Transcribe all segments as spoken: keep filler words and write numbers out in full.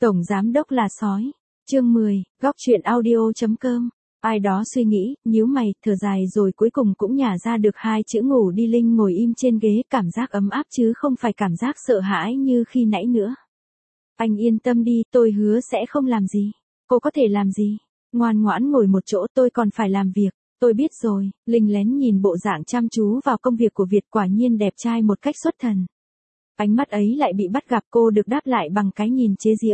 Tổng giám đốc là sói. Chương mười, góc truyện audio chấm com. Ai đó suy nghĩ, nhíu mày, thở dài rồi cuối cùng cũng nhả ra được hai chữ ngủ đi. Linh ngồi im trên ghế, cảm giác ấm áp chứ không phải cảm giác sợ hãi như khi nãy nữa. Anh yên tâm đi, tôi hứa sẽ không làm gì. Cô có thể làm gì? Ngoan ngoãn ngồi một chỗ, tôi còn phải làm việc. Tôi biết rồi. Linh lén nhìn bộ dạng chăm chú vào công việc của Việt, quả nhiên đẹp trai một cách xuất thần. Ánh mắt ấy lại bị bắt gặp, cô được đáp lại bằng cái nhìn chế giễu.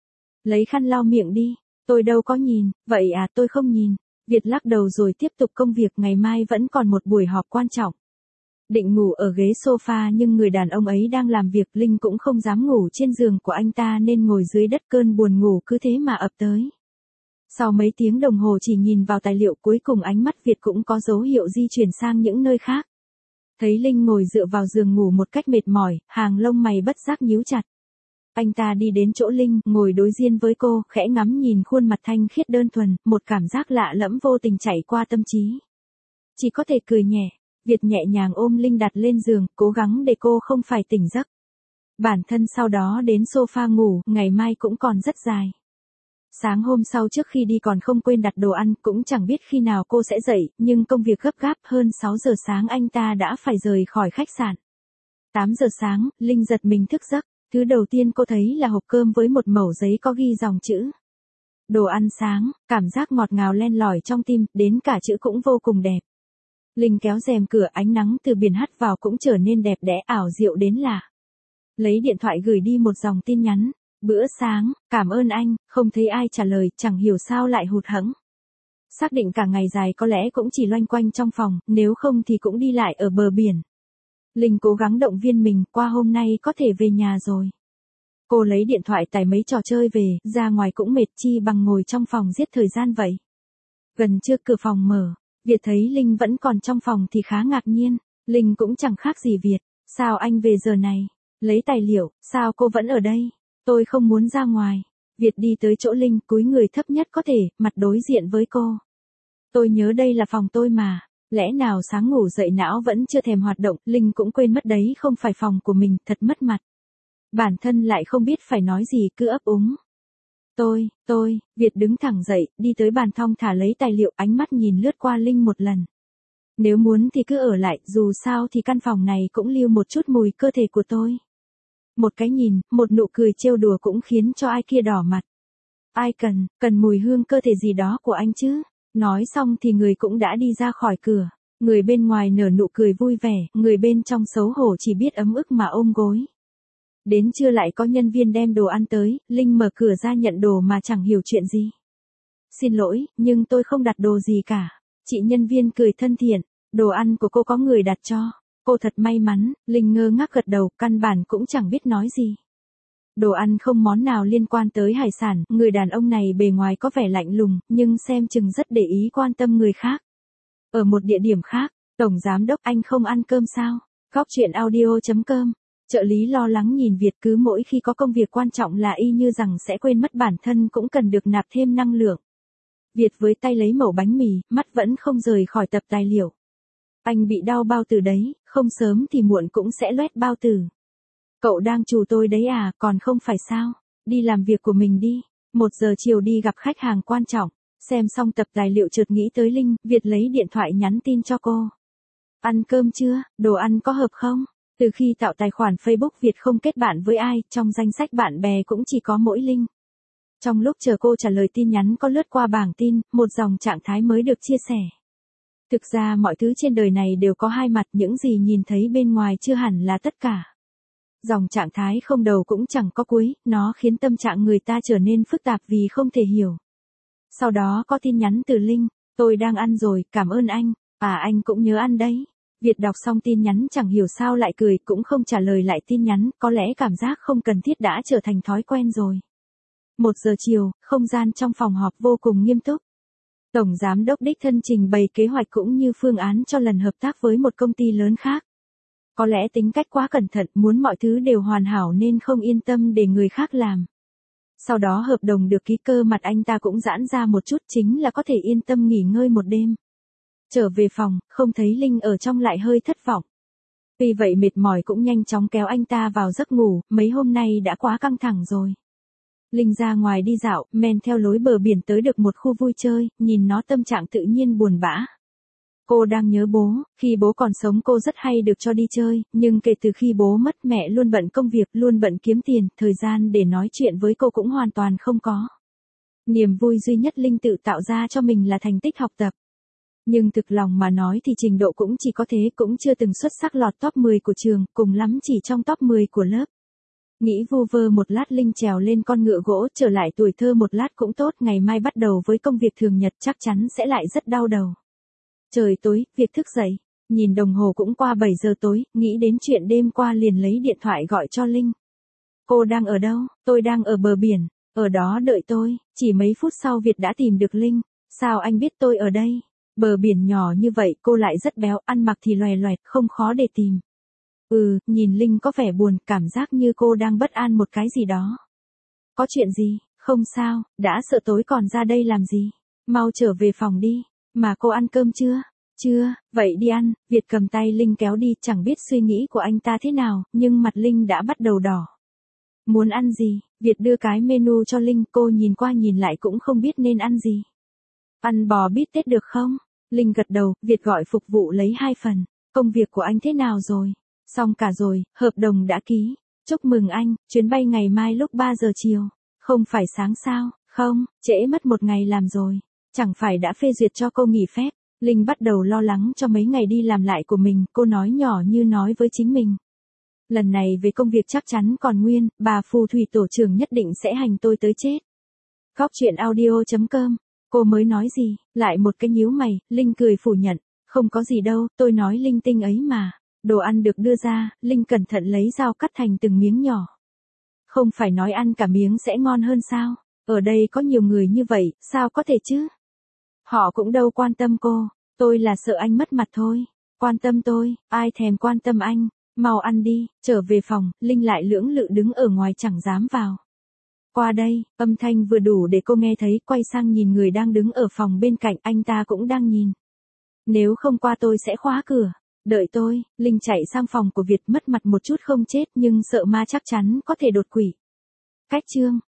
Lấy khăn lau miệng đi. Tôi đâu có nhìn. Vậy à, tôi không nhìn. Việt lắc đầu rồi tiếp tục công việc, ngày mai vẫn còn một buổi họp quan trọng. Định ngủ ở ghế sofa nhưng người đàn ông ấy đang làm việc, Linh cũng không dám ngủ trên giường của anh ta nên ngồi dưới đất, cơn buồn ngủ cứ thế mà ập tới. Sau mấy tiếng đồng hồ chỉ nhìn vào tài liệu, cuối cùng ánh mắt Việt cũng có dấu hiệu di chuyển sang những nơi khác. Thấy Linh ngồi dựa vào giường ngủ một cách mệt mỏi, hàng lông mày bất giác nhíu chặt. Anh ta đi đến chỗ Linh, ngồi đối diện với cô, khẽ ngắm nhìn khuôn mặt thanh khiết đơn thuần, một cảm giác lạ lẫm vô tình chạy qua tâm trí. Chỉ có thể cười nhẹ. Việt nhẹ nhàng ôm Linh đặt lên giường, cố gắng để cô không phải tỉnh giấc. Bản thân sau đó đến sofa ngủ, ngày mai cũng còn rất dài. Sáng hôm sau trước khi đi còn không quên đặt đồ ăn, cũng chẳng biết khi nào cô sẽ dậy, nhưng công việc gấp gáp, hơn sáu giờ sáng anh ta đã phải rời khỏi khách sạn. tám giờ sáng, Linh giật mình thức giấc, thứ đầu tiên cô thấy là hộp cơm với một mẩu giấy có ghi dòng chữ. Đồ ăn sáng, cảm giác ngọt ngào len lỏi trong tim, đến cả chữ cũng vô cùng đẹp. Linh kéo rèm cửa, ánh nắng từ biển hắt vào cũng trở nên đẹp đẽ, ảo diệu đến lạ. Lấy điện thoại gửi đi một dòng tin nhắn. Bữa sáng, cảm ơn anh, không thấy ai trả lời, chẳng hiểu sao lại hụt hẫng. Xác định cả ngày dài có lẽ cũng chỉ loanh quanh trong phòng, nếu không thì cũng đi lại ở bờ biển. Linh cố gắng động viên mình, qua hôm nay có thể về nhà rồi. Cô lấy điện thoại tải mấy trò chơi về, ra ngoài cũng mệt, chi bằng ngồi trong phòng giết thời gian vậy. Gần trưa cửa phòng mở, Việt thấy Linh vẫn còn trong phòng thì khá ngạc nhiên. Linh cũng chẳng khác gì Việt, sao anh về giờ này? Lấy tài liệu, sao cô vẫn ở đây? Tôi không muốn ra ngoài. Việt đi tới chỗ Linh, cúi người thấp nhất có thể, mặt đối diện với cô. Tôi nhớ đây là phòng tôi mà. Lẽ nào sáng ngủ dậy não vẫn chưa thèm hoạt động, Linh cũng quên mất đấy không phải phòng của mình, thật mất mặt. Bản thân lại không biết phải nói gì, cứ ấp úng. Tôi, tôi, Việt đứng thẳng dậy, đi tới bàn thong thả lấy tài liệu, ánh mắt nhìn lướt qua Linh một lần. Nếu muốn thì cứ ở lại, dù sao thì căn phòng này cũng lưu một chút mùi cơ thể của tôi. Một cái nhìn, một nụ cười trêu đùa cũng khiến cho ai kia đỏ mặt. Ai cần, cần mùi hương cơ thể gì đó của anh chứ? Nói xong thì người cũng đã đi ra khỏi cửa. Người bên ngoài nở nụ cười vui vẻ, người bên trong xấu hổ chỉ biết ấm ức mà ôm gối. Đến trưa lại có nhân viên đem đồ ăn tới, Linh mở cửa ra nhận đồ mà chẳng hiểu chuyện gì. Xin lỗi, nhưng tôi không đặt đồ gì cả. Chị nhân viên cười thân thiện, đồ ăn của cô có người đặt cho. Cô thật may mắn. Linh ngơ ngác gật đầu, căn bản cũng chẳng biết nói gì. Đồ ăn không món nào liên quan tới hải sản, người đàn ông này bề ngoài có vẻ lạnh lùng, nhưng xem chừng rất để ý quan tâm người khác. Ở một địa điểm khác, Tổng Giám đốc, anh không ăn cơm sao? Góc truyện audio chấm com. Trợ lý lo lắng nhìn Việt, cứ mỗi khi có công việc quan trọng là y như rằng sẽ quên mất bản thân cũng cần được nạp thêm năng lượng. Việt với tay lấy mẩu bánh mì, mắt vẫn không rời khỏi tập tài liệu. Anh bị đau bao tử đấy, không sớm thì muộn cũng sẽ loét bao tử. Cậu đang trù tôi đấy à, còn không phải sao? Đi làm việc của mình đi. Một giờ chiều đi gặp khách hàng quan trọng. Xem xong tập tài liệu chợt nghĩ tới Linh, Việt lấy điện thoại nhắn tin cho cô. Ăn cơm chưa, đồ ăn có hợp không? Từ khi tạo tài khoản Facebook Việt không kết bạn với ai, trong danh sách bạn bè cũng chỉ có mỗi Linh. Trong lúc chờ cô trả lời tin nhắn có lướt qua bảng tin, một dòng trạng thái mới được chia sẻ. Thực ra mọi thứ trên đời này đều có hai mặt, những gì nhìn thấy bên ngoài chưa hẳn là tất cả. Dòng trạng thái không đầu cũng chẳng có cuối, nó khiến tâm trạng người ta trở nên phức tạp vì không thể hiểu. Sau đó có tin nhắn từ Linh, tôi đang ăn rồi, cảm ơn anh, à anh cũng nhớ ăn đấy. Việt đọc xong tin nhắn chẳng hiểu sao lại cười, cũng không trả lời lại tin nhắn, có lẽ cảm giác không cần thiết đã trở thành thói quen rồi. Một giờ chiều, không gian trong phòng họp vô cùng nghiêm túc. Tổng Giám đốc đích thân trình bày kế hoạch cũng như phương án cho lần hợp tác với một công ty lớn khác. Có lẽ tính cách quá cẩn thận, muốn mọi thứ đều hoàn hảo nên không yên tâm để người khác làm. Sau đó hợp đồng được ký, cơ mặt anh ta cũng giãn ra một chút, chính là có thể yên tâm nghỉ ngơi một đêm. Trở về phòng, không thấy Linh ở trong lại hơi thất vọng. Vì vậy mệt mỏi cũng nhanh chóng kéo anh ta vào giấc ngủ, mấy hôm nay đã quá căng thẳng rồi. Linh ra ngoài đi dạo, men theo lối bờ biển tới được một khu vui chơi, nhìn nó tâm trạng tự nhiên buồn bã. Cô đang nhớ bố, khi bố còn sống cô rất hay được cho đi chơi, nhưng kể từ khi bố mất mẹ luôn bận công việc, luôn bận kiếm tiền, thời gian để nói chuyện với cô cũng hoàn toàn không có. Niềm vui duy nhất Linh tự tạo ra cho mình là thành tích học tập. Nhưng thực lòng mà nói thì trình độ cũng chỉ có thế, cũng chưa từng xuất sắc lọt top mười của trường, cùng lắm chỉ trong top mười của lớp. Nghĩ vu vơ một lát Linh trèo lên con ngựa gỗ, trở lại tuổi thơ một lát cũng tốt, ngày mai bắt đầu với công việc thường nhật chắc chắn sẽ lại rất đau đầu. Trời tối, việc thức dậy, nhìn đồng hồ cũng qua bảy giờ tối, nghĩ đến chuyện đêm qua liền lấy điện thoại gọi cho Linh. Cô đang ở đâu? Tôi đang ở bờ biển, ở đó đợi tôi. Chỉ mấy phút sau Việt đã tìm được Linh. Sao anh biết tôi ở đây? Bờ biển nhỏ như vậy cô lại rất béo, ăn mặc thì loè loẹt, không khó để tìm. Ừ, nhìn Linh có vẻ buồn, cảm giác như cô đang bất an một cái gì đó. Có chuyện gì? Không sao, đã sợ tối còn ra đây làm gì? Mau trở về phòng đi. Mà cô ăn cơm chưa? Chưa, vậy đi ăn. Việt cầm tay Linh kéo đi, chẳng biết suy nghĩ của anh ta thế nào, nhưng mặt Linh đã bắt đầu đỏ. Muốn ăn gì? Việt đưa cái menu cho Linh, cô nhìn qua nhìn lại cũng không biết nên ăn gì. Ăn bò bít tết được không? Linh gật đầu, Việt gọi phục vụ lấy hai phần. Công việc của anh thế nào rồi? Xong cả rồi, hợp đồng đã ký. Chúc mừng anh, chuyến bay ngày mai lúc ba giờ chiều. Không phải sáng sao? Không, trễ mất một ngày làm rồi. Chẳng phải đã phê duyệt cho cô nghỉ phép. Linh bắt đầu lo lắng cho mấy ngày đi làm lại của mình, cô nói nhỏ như nói với chính mình. Lần này về công việc chắc chắn còn nguyên, bà phù thủy tổ trưởng nhất định sẽ hành tôi tới chết. Góc chuyện audio chấm com. Cô mới nói gì? Lại một cái nhíu mày, Linh cười phủ nhận. Không có gì đâu, tôi nói linh tinh ấy mà. Đồ ăn được đưa ra, Linh cẩn thận lấy dao cắt thành từng miếng nhỏ. Không phải nói ăn cả miếng sẽ ngon hơn sao? Ở đây có nhiều người như vậy, sao có thể chứ? Họ cũng đâu quan tâm cô, tôi là sợ anh mất mặt thôi. Quan tâm tôi, ai thèm quan tâm anh, mau ăn đi. Trở về phòng, Linh lại lưỡng lự đứng ở ngoài chẳng dám vào. Qua đây, âm thanh vừa đủ để cô nghe thấy, quay sang nhìn người đang đứng ở phòng bên cạnh, anh ta cũng đang nhìn. Nếu không qua tôi sẽ khóa cửa. Đợi tôi. Linh chạy sang phòng của Việt, mất mặt một chút không chết nhưng sợ ma chắc chắn có thể đột quỵ. Cách chương